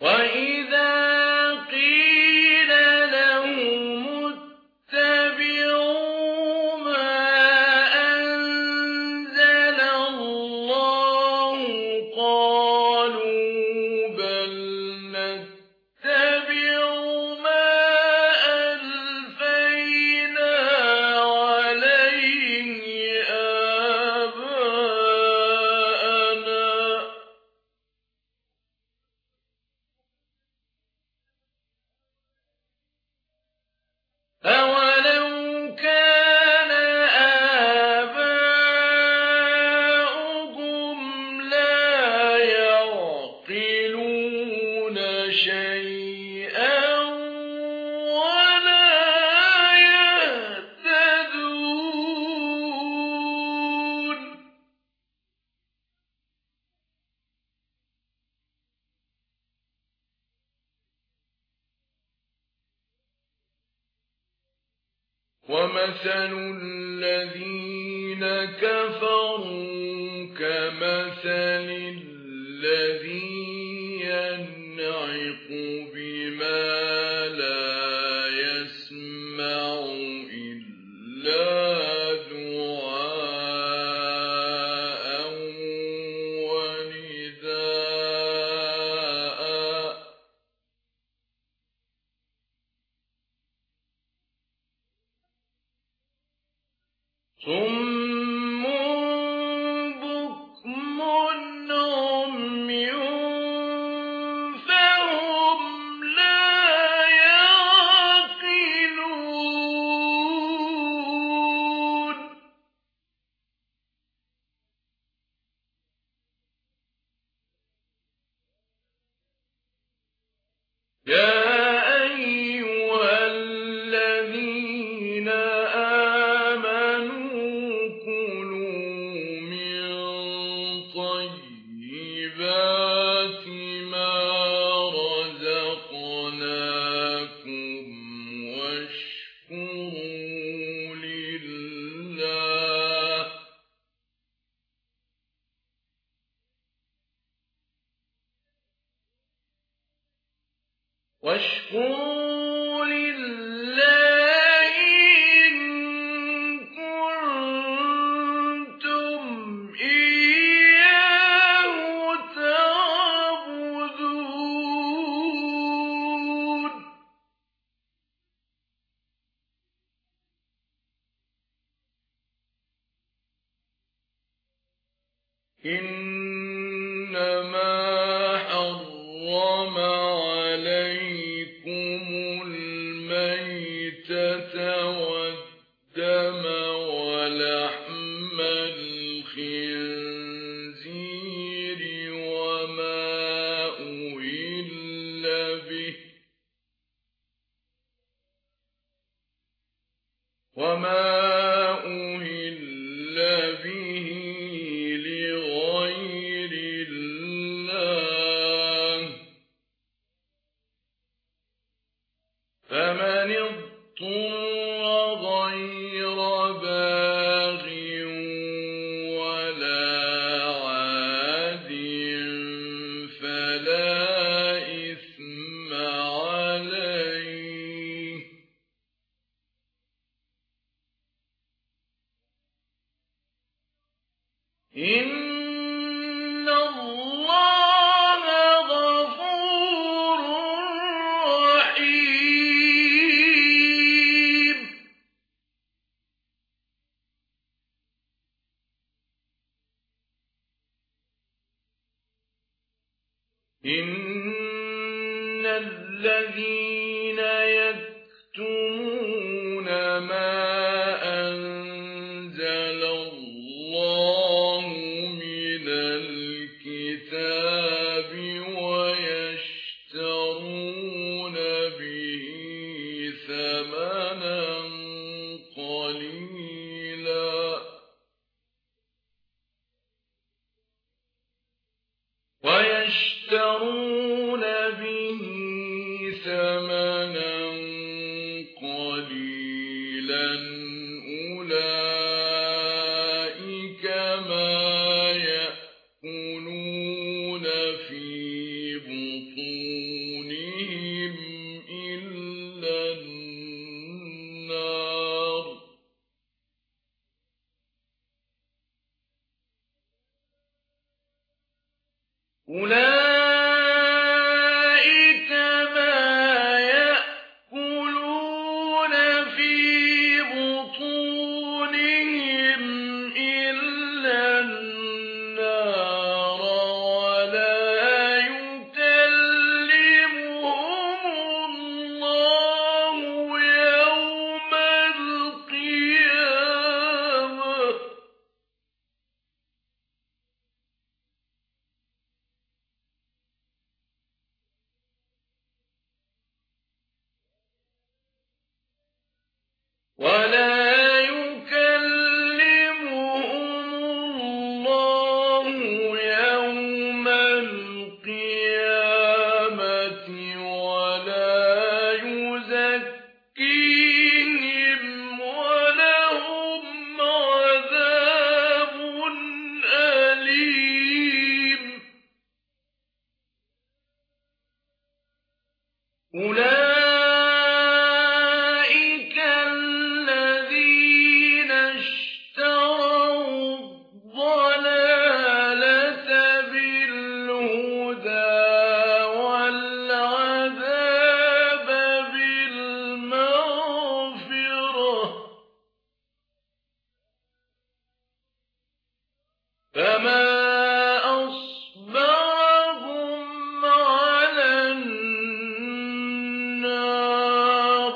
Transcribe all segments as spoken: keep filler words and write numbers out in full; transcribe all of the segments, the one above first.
وَإِذَا قِيلَ لَهُمُ اتَّبِعُوا مَا أَنزَلَ اللَّهُ قَالُوا بَلْ نَتَّبِعُ مَا أَلْفَيْنَا عَلَيْهِ آبَاءَنَا ۚ أَوَلَوْ كَانَ آبَاؤُهُمْ لَا يَعْقِلُونَ شَيْئًا وَلَا يَهْتَدُونَ. وَمَثَلُ الَّذِينَ كَفَرُوا كَمَثَلِ الَّذِي يَنْعِقُ بِمَا لَا يَسْمَعُ إِلَّا دُعَاءً وَنِدَاءً صُمٌّ بُكْمٌ عُمْيٌ فَهُمْ لَا يَعْقِلُونَ. يَا أَيُّهَا الَّذِينَ آمَنُوا كُلُوا مِن طَيِّبَاتِ مَا رَزَقْنَاكُمْ وَاشْكُرُوا لِلَّهِ وَاشْكُرُوا لِلَّهِ إِن كُنتُمْ إِيَّاهُ تَعْبُدُونَ. إِنَّمَا حَرَّمَ عَلَيْكُمُ الْمَيْتَةَ وَالدَّمَ وَلَحْمَ الْخِنزِيرِ وَمَا أُهِلَّ بِهِ وَمَا أُهِلَّ بِهِ لِغَيْرِ اللَّهِ ۖ فَمَنِ اضْطُرَّ غَيْرَ بَاغٍ وَلَا عَادٍ فَلَا إِثْمَ عَلَيْهِ ۚ إِنَّ اللَّهَ غَفُورٌ رَّحِيمٌ. إِنَّ الَّذِينَ يَكْتُمُونَ مَا أَنزَلَ اللَّهُ مِنَ الْكِتَابِ وَيَشْتَرُونَ بِهِ ثَمَنًا قَلِيلًا وَيَشْتَرُونَ بِهِ ثَمَنًا قَلِيلًا ولا يكلمهم الله يوم القيامة ولا يزكيهم ولهم عذاب أليم. أولئك الذين اشتروا الضلالة بالهدى والعذاب بالمغفرة، فما أصبرهم على النار.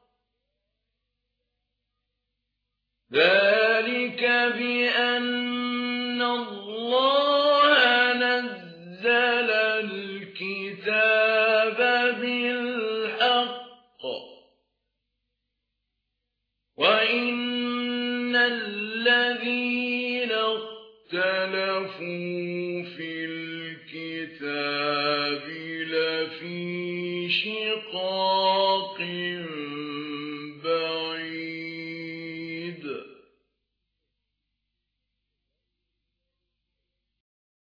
ذلك بأن الله نزل الكتاب بالحق وإن الذين اختلفوا في الكتاب